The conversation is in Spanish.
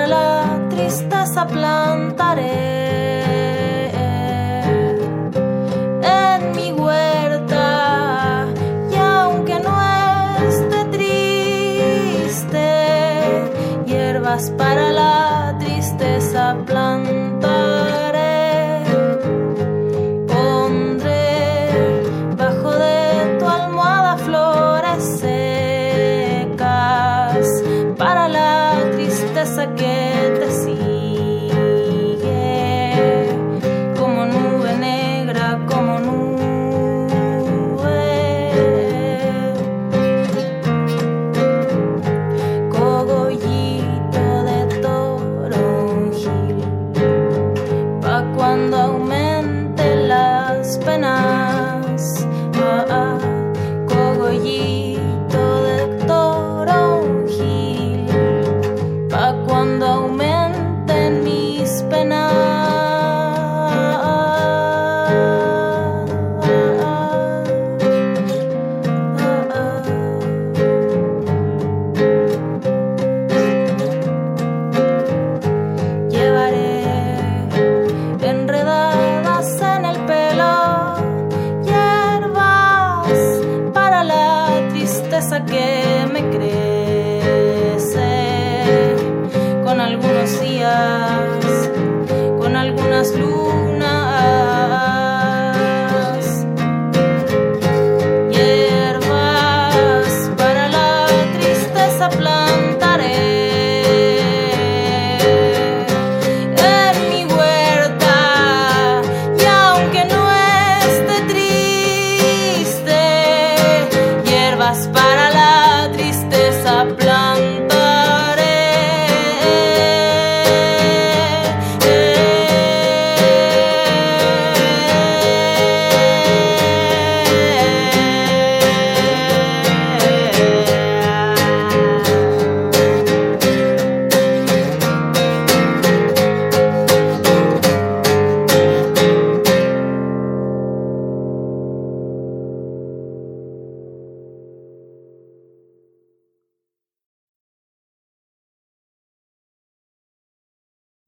para la tristeza plantaré. En mi huerta, y aunque no esté triste, hierbas para la tristeza plantaré. Pondré bajo de tu almohada flores secas para la tristeza que te sigue, como nube negra, como nube. Cogollito de toronjil, pa' cuando aumenten las penas. Cogollito de toronjil, pa' cuando aumenten mis penas. Llevaré enredadas en el pelo hierbas para la tristeza que me crece, con algunos días, con algunas luces